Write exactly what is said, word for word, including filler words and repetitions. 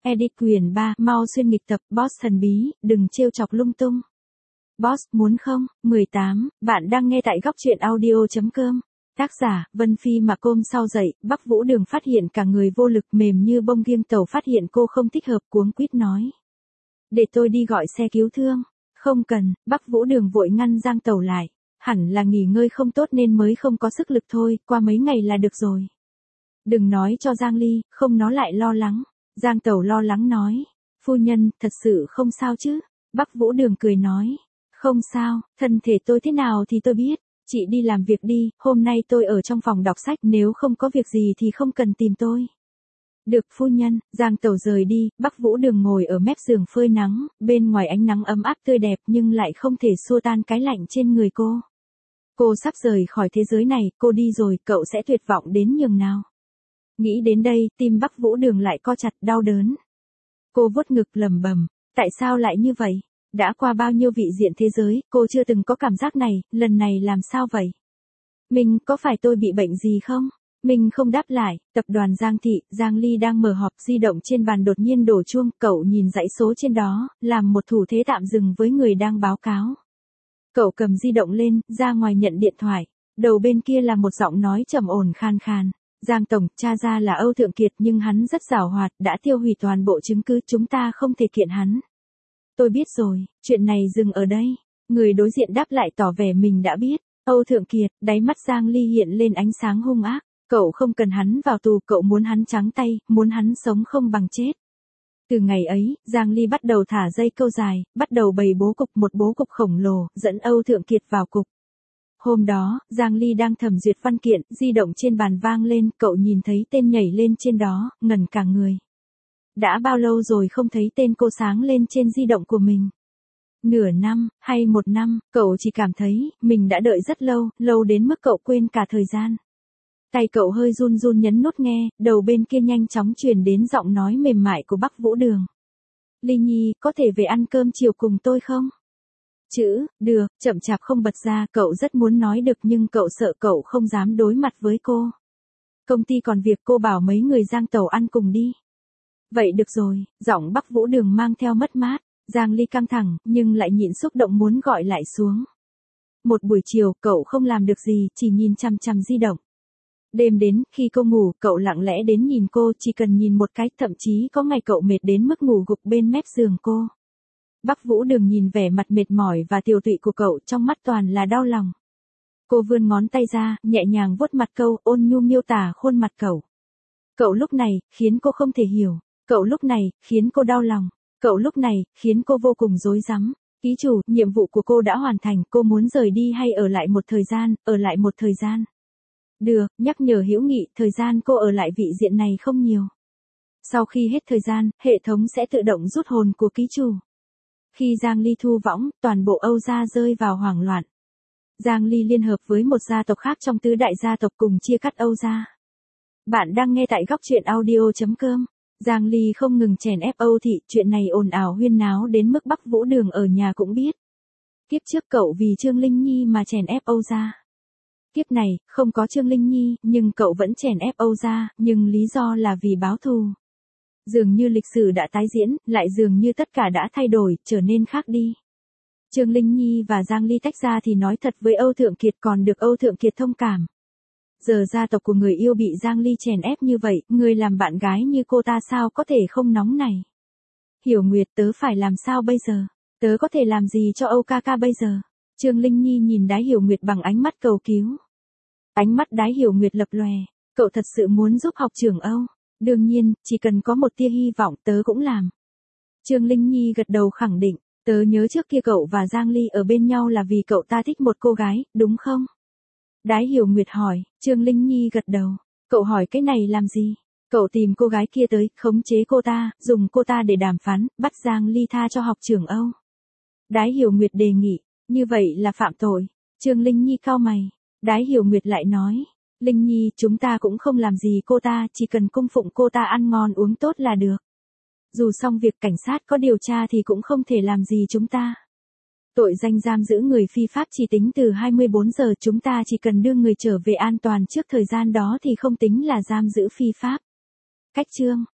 Edit quyền ba, mau xuyên nghịch tập, boss thần bí, đừng trêu chọc lung tung. Boss, muốn không? mười tám, bạn đang nghe tại góc truyện audio.com. Tác giả, Vân Phi mà côm sau dậy, Bắc Vũ Đường phát hiện cả người vô lực mềm như bông nghiêng tàu phát hiện cô không thích hợp cuống quýt nói. Để tôi đi gọi xe cứu thương. Không cần, Bắc Vũ Đường vội ngăn Giang Tàu lại. Hẳn là nghỉ ngơi không tốt nên mới không có sức lực thôi, qua mấy ngày là được rồi. Đừng nói cho Giang Ly, không nó lại lo lắng. Giang Tàu lo lắng nói. Phu nhân, thật sự không sao chứ? Bắc Vũ Đường cười nói. Không sao, thân thể tôi thế nào thì tôi biết. Chị đi làm việc đi, hôm nay tôi ở trong phòng đọc sách, nếu không có việc gì thì không cần tìm tôi. Được phu nhân, Giang Tàu rời đi, Bắc Vũ Đường ngồi ở mép giường phơi nắng, bên ngoài ánh nắng ấm áp tươi đẹp nhưng lại không thể xua tan cái lạnh trên người cô. Cô sắp rời khỏi thế giới này, cô đi rồi, cậu sẽ tuyệt vọng đến nhường nào. Nghĩ đến đây, tim Bắc Vũ Đường lại co chặt đau đớn. Cô vuốt ngực lẩm bẩm, tại sao lại như vậy? Đã qua bao nhiêu vị diện thế giới, cô chưa từng có cảm giác này, lần này làm sao vậy? Mình, có phải tôi bị bệnh gì không? Mình không đáp lại, tập đoàn Giang Thị, Giang Ly đang mở họp, di động trên bàn đột nhiên đổ chuông, cậu nhìn dãy số trên đó, làm một thủ thế tạm dừng với người đang báo cáo. Cậu cầm di động lên, ra ngoài nhận điện thoại, đầu bên kia là một giọng nói trầm ổn khan khan. Giang Tổng, cha ra là Âu Thượng Kiệt nhưng hắn rất giàu hoạt, đã tiêu hủy toàn bộ chứng cứ, chúng ta không thể kiện hắn. Tôi biết rồi, chuyện này dừng ở đây. Người đối diện đáp lại tỏ vẻ mình đã biết. Âu Thượng Kiệt, đáy mắt Giang Ly hiện lên ánh sáng hung ác. Cậu không cần hắn vào tù, cậu muốn hắn trắng tay, muốn hắn sống không bằng chết. Từ ngày ấy, Giang Ly bắt đầu thả dây câu dài, bắt đầu bày bố cục, một bố cục khổng lồ, dẫn Âu Thượng Kiệt vào cục. Hôm đó, Giang Ly đang thẩm duyệt văn kiện, di động trên bàn vang lên, cậu nhìn thấy tên nhảy lên trên đó, ngẩn cả người. Đã bao lâu rồi không thấy tên cô sáng lên trên di động của mình? Nửa năm, hay một năm, cậu chỉ cảm thấy, mình đã đợi rất lâu, lâu đến mức cậu quên cả thời gian. Tay cậu hơi run run nhấn nút nghe, đầu bên kia nhanh chóng truyền đến giọng nói mềm mại của Bắc Vũ Đường. Ly Nhi, có thể về ăn cơm chiều cùng tôi không? Chữ, được, chậm chạp không bật ra, cậu rất muốn nói được nhưng cậu sợ cậu không dám đối mặt với cô. Công ty còn việc, cô bảo mấy người Giang Tàu ăn cùng đi. Vậy được rồi, giọng Bắc Vũ Đường mang theo mất mát, Giang Ly căng thẳng, nhưng lại nhịn xúc động muốn gọi lại xuống. Một buổi chiều, cậu không làm được gì, chỉ nhìn chằm chằm di động. Đêm đến, khi cô ngủ, cậu lặng lẽ đến nhìn cô, chỉ cần nhìn một cái, thậm chí có ngày cậu mệt đến mức ngủ gục bên mép giường cô. Bắc Vũ Đường nhìn vẻ mặt mệt mỏi và tiều tụy của cậu, trong mắt toàn là đau lòng. Cô vươn ngón tay ra, nhẹ nhàng vuốt mặt cậu, ôn nhu miêu tả khuôn mặt cậu. Cậu lúc này, khiến cô không thể hiểu. Cậu lúc này, khiến cô đau lòng. Cậu lúc này, khiến cô vô cùng rối rắm. Ký chủ, nhiệm vụ của cô đã hoàn thành, cô muốn rời đi hay ở lại một thời gian, ở lại một thời gian. Được, nhắc nhở hữu nghị, thời gian cô ở lại vị diện này không nhiều. Sau khi hết thời gian, hệ thống sẽ tự động rút hồn của ký chủ. Khi Giang Ly thu võng, toàn bộ Âu gia rơi vào hoảng loạn. Giang Ly liên hợp với một gia tộc khác trong tứ đại gia tộc cùng chia cắt Âu gia. Bạn đang nghe tại góc truyện audio.com. Giang Ly không ngừng chèn ép Âu Thị, chuyện này ồn ào huyên náo đến mức Bắc Vũ Đường ở nhà cũng biết. Kiếp trước cậu vì Trương Linh Nhi mà chèn ép Âu gia. Kiếp này, không có Trương Linh Nhi, nhưng cậu vẫn chèn ép Âu gia, nhưng lý do là vì báo thù. Dường như lịch sử đã tái diễn, lại dường như tất cả đã thay đổi, trở nên khác đi. Trương Linh Nhi và Giang Ly tách ra thì nói thật với Âu Thượng Kiệt, còn được Âu Thượng Kiệt thông cảm. Giờ gia tộc của người yêu bị Giang Ly chèn ép như vậy, người làm bạn gái như cô ta sao có thể không nóng này. Hiểu Nguyệt, tớ phải làm sao bây giờ? Tớ có thể làm gì cho Âu ca ca bây giờ? Trương Linh Nhi nhìn Đái Hiểu Nguyệt bằng ánh mắt cầu cứu. Ánh mắt Đái Hiểu Nguyệt lập lòe, cậu thật sự muốn giúp học trưởng Âu. Đương nhiên, chỉ cần có một tia hy vọng tớ cũng làm. Trương Linh Nhi gật đầu khẳng định, tớ nhớ trước kia cậu và Giang Ly ở bên nhau là vì cậu ta thích một cô gái, đúng không? Đái Hiểu Nguyệt hỏi, Trương Linh Nhi gật đầu. Cậu hỏi cái này làm gì? Cậu tìm cô gái kia tới, khống chế cô ta, dùng cô ta để đàm phán, bắt Giang Ly tha cho học trưởng Âu. Đái Hiểu Nguyệt đề nghị, như vậy là phạm tội. Trương Linh Nhi cau mày. Đái Hiểu Nguyệt lại nói, Linh Nhi, chúng ta cũng không làm gì cô ta, chỉ cần cung phụng cô ta ăn ngon uống tốt là được. Dù xong việc cảnh sát có điều tra thì cũng không thể làm gì chúng ta. Tội danh giam giữ người phi pháp chỉ tính từ hai mươi bốn giờ, chúng ta chỉ cần đưa người trở về an toàn trước thời gian đó thì không tính là giam giữ phi pháp. Cách chương